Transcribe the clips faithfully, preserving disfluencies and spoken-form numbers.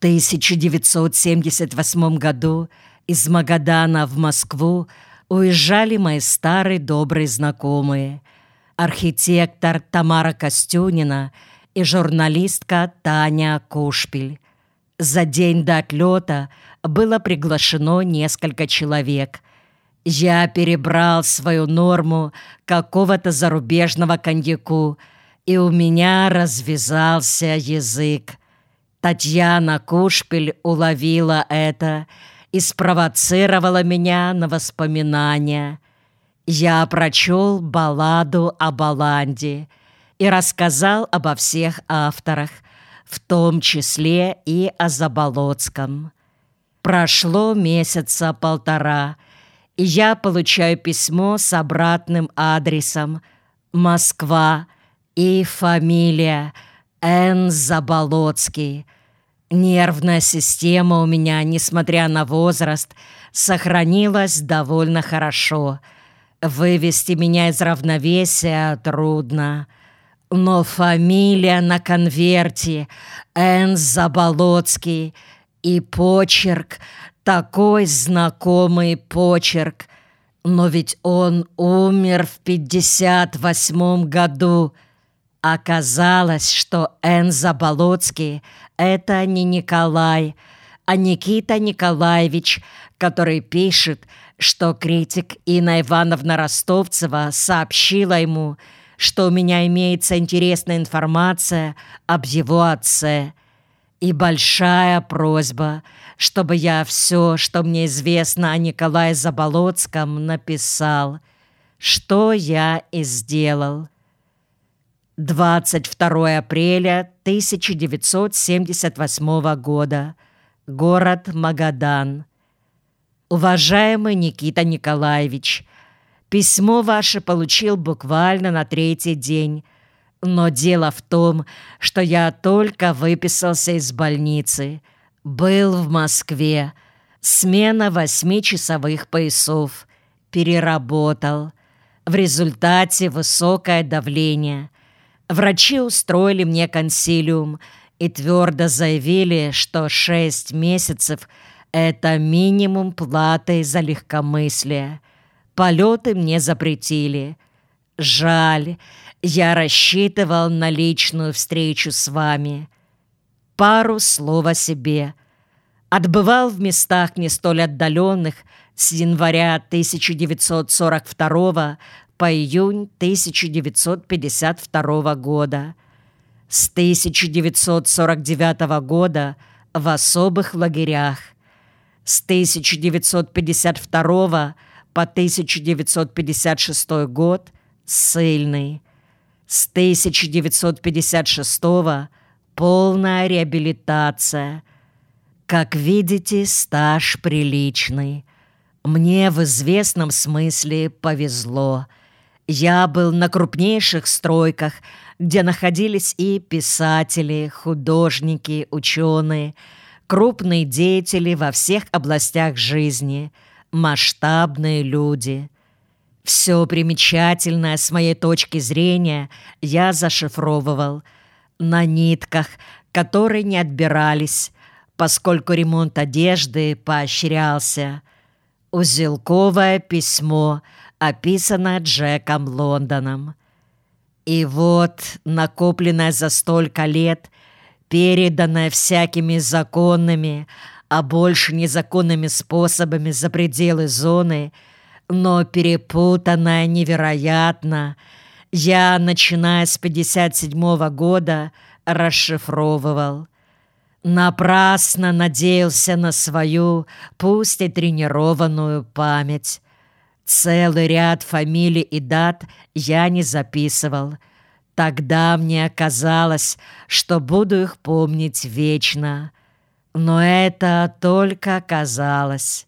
тысяча девятьсот семьдесят восьмом году из Магадана в Москву уезжали мои старые добрые знакомые, архитектор Тамара Костюнина и журналистка Таня Кушпель. За день до отлета было приглашено несколько человек. Я перебрал свою норму какого-то зарубежного коньяку, и у меня развязался язык. Татьяна Кушпель уловила это и спровоцировала меня на воспоминания. Я прочел балладу о Баланде и рассказал обо всех авторах, в том числе и о Заболоцком. Прошло месяца полтора, и я получаю письмо с обратным адресом «Москва» и фамилия Н. Заболоцкий. Нервная система у меня, несмотря на возраст, сохранилась довольно хорошо. Вывести меня из равновесия трудно. Но фамилия на конверте Н. Заболоцкий и почерк, такой знакомый почерк. Но ведь он умер в пятьдесят восьмом году. Оказалось, что Н. Заболоцкий — это не Николай, а Никита Николаевич, который пишет, что критик Инна Ивановна Ростовцева сообщила ему, что у меня имеется интересная информация об его отце. И большая просьба, чтобы я все, что мне известно о Николае Заболоцком, написал, что я и сделал. двадцать второго апреля тысяча девятьсот семьдесят восьмого года. Город Магадан. Уважаемый Никита Николаевич, письмо ваше получил буквально на третий день, но дело в том, что я только выписался из больницы, был в Москве, смена восьмичасовых поясов, переработал. В результате высокое давление. Врачи устроили мне консилиум и твердо заявили, что шесть месяцев – это минимум платы за легкомыслие. Полеты мне запретили. Жаль, я рассчитывал на личную встречу с вами. Пару слов о себе. Отбывал в местах не столь отдаленных с января тысяча девятьсот сорок второго по июнь тысяча девятьсот пятьдесят второго года. С тысяча девятьсот сорок девятого года в особых лагерях. С тысяча девятьсот пятьдесят второго по тысяча девятьсот пятьдесят шестой год ссыльный. С тысяча девятьсот пятьдесят шестого полная реабилитация. Как видите, стаж приличный. Мне в известном смысле повезло. Я был на крупнейших стройках, где находились и писатели, художники, ученые, крупные деятели во всех областях жизни, масштабные люди. Все примечательное с моей точки зрения я зашифровывал на нитках, которые не отбирались, поскольку ремонт одежды поощрялся. Узелковое письмо, описанное Джеком Лондоном. И вот, накопленное за столько лет, переданное всякими законными, а больше незаконными способами за пределы зоны, но перепутанное невероятно, я, начиная с пятьдесят седьмого года, расшифровывал. Напрасно надеялся на свою, пусть и тренированную память. Целый ряд фамилий и дат я не записывал. Тогда мне казалось, что буду их помнить вечно. Но это только казалось.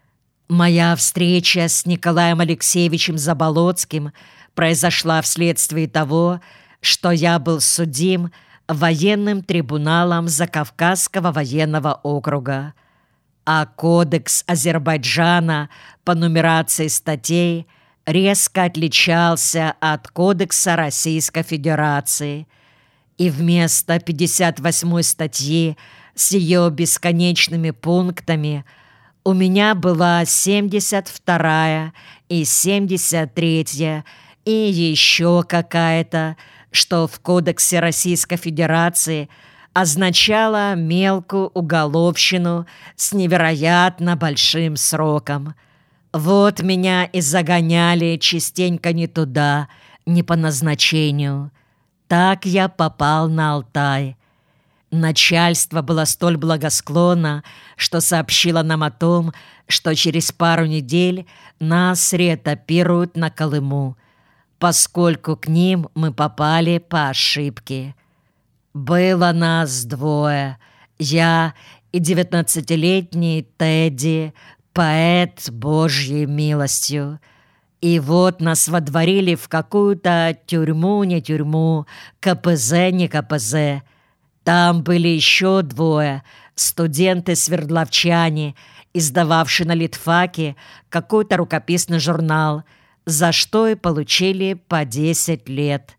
Моя встреча с Николаем Алексеевичем Заболоцким произошла вследствие того, что я был судим военным трибуналом Закавказского военного округа, а кодекс Азербайджана по нумерации статей резко отличался от кодекса Российской Федерации, и вместо пятьдесят восьмой статьи с ее бесконечными пунктами у меня была семьдесят вторая и семьдесят третья и еще какая-то, что в Кодексе Российской Федерации означало мелкую уголовщину с невероятно большим сроком. Вот меня и загоняли частенько не туда, не по назначению. Так я попал на Алтай. Начальство было столь благосклонно, что сообщило нам о том, что через пару недель нас реэтапируют на Колыму, поскольку к ним мы попали по ошибке. Было нас двое, я и девятнадцатилетний Тедди, поэт Божьей милостью. И вот нас водворили в какую-то тюрьму, не тюрьму, ка пэ зэ, не ка пэ зэ. Там были еще двое, студенты-свердловчане, издававшие на литфаке какой-то рукописный журнал, за что и получили по десять лет.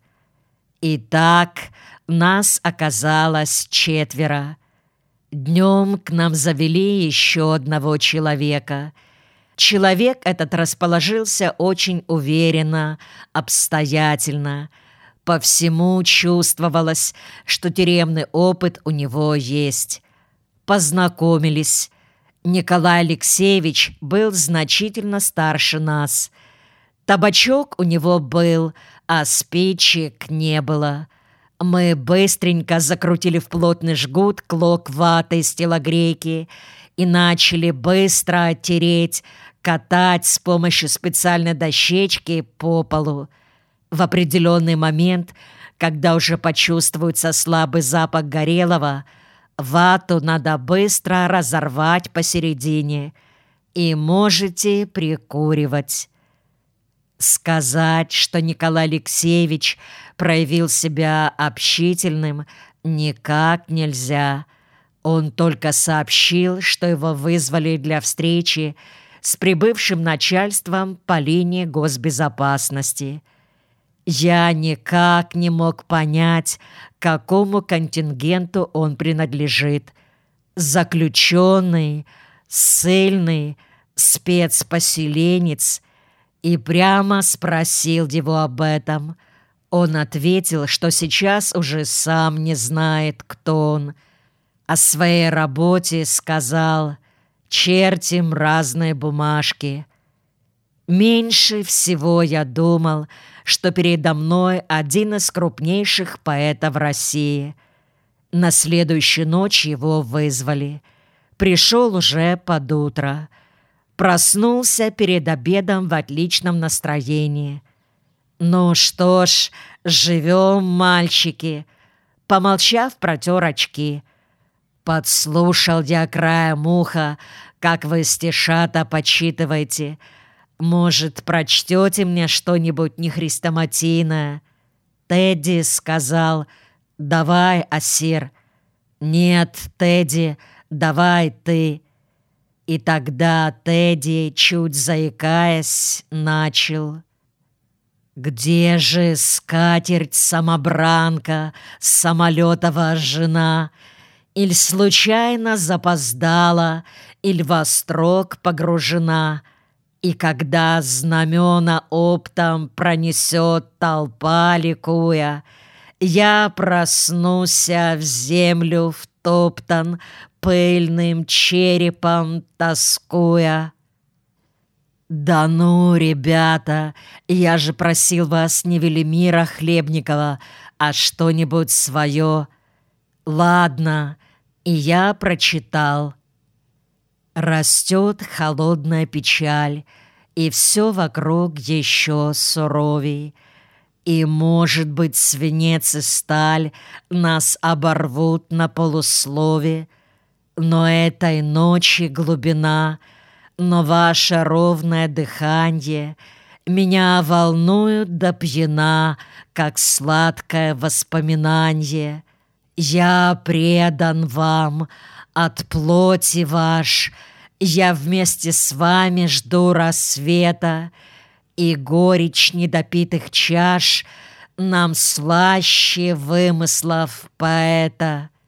Итак, нас оказалось четверо. Днем к нам завели еще одного человека. Человек этот расположился очень уверенно, обстоятельно. По всему чувствовалось, что тюремный опыт у него есть. Познакомились. Николай Алексеевич был значительно старше нас. Табачок у него был, а спичек не было. Мы быстренько закрутили в плотный жгут клок ваты из телогрейки и начали быстро тереть, катать с помощью специальной дощечки по полу. В определенный момент, когда уже почувствуется слабый запах горелого, вату надо быстро разорвать посередине, и можете прикуривать. Сказать, что Николай Алексеевич проявил себя общительным, никак нельзя. Он только сообщил, что его вызвали для встречи с прибывшим начальством по линии госбезопасности. Я никак не мог понять, к какому контингенту он принадлежит. Заключенный, ссыльный, спецпоселенец. И прямо спросил его об этом. Он ответил, что сейчас уже сам не знает, кто он. О своей работе сказал: «Чертим разные бумажки». Меньше всего я думал, что передо мной один из крупнейших поэтов России. На следующую ночь его вызвали. Пришел уже под утро. Проснулся перед обедом в отличном настроении. «Ну что ж, живем, мальчики!» Помолчав, протер очки. «Подслушал я краем уха, как вы стишата почитываете. Может, прочтете мне что-нибудь нехрестоматийное?» Тедди сказал: «Давай, Асир». «Нет, Тедди, давай ты». И тогда Тедди, чуть заикаясь, начал: «Где же скатерть-самобранка, самолетова жена? Иль случайно запоздала, иль во строк погружена? И когда знамена оптом пронесет толпа ликуя, я проснуся в землю втоптан, пыльным черепом тоскуя». «Да ну, ребята, я же просил вас не Велимира Хлебникова, а что-нибудь свое». «Ладно», и я прочитал: «Растет холодная печаль, и все вокруг еще суровей. И, может быть, свинец и сталь нас оборвут на полуслове, но этой ночи глубина, но ваше ровное дыханье меня волнуют до пьяна, как сладкое воспоминанье. Я предан вам, от плоти ваш, я вместе с вами жду рассвета, и горечь недопитых чаш нам слаще вымыслов поэта.